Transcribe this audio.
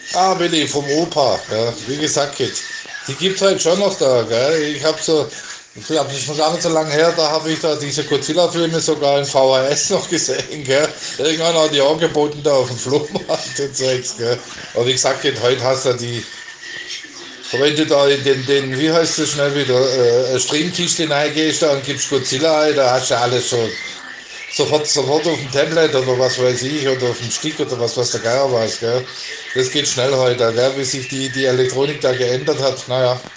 Ah, Willi, vom Opa. Ja, wie gesagt, jetzt, die gibt es halt schon noch da. Gell? Ich glaube, das ist noch gar nicht so lange her, da habe ich da diese Godzilla-Filme sogar in VHS noch gesehen. Gell? Irgendwann hat die angeboten da auf dem Flohmarkt und Zeugs. Gell? Aber wie gesagt, jetzt, heute hast du die, wenn du da in wie heißt das schnell wieder, Streamkiste reingehst da und gibst Godzilla ein, da hast du alles schon sofort auf dem Tablet oder was weiß ich, oder auf dem Stick oder was weiß der Geier weiß, gell. Das geht schnell heute, gell, wie sich die Elektronik da geändert hat, naja.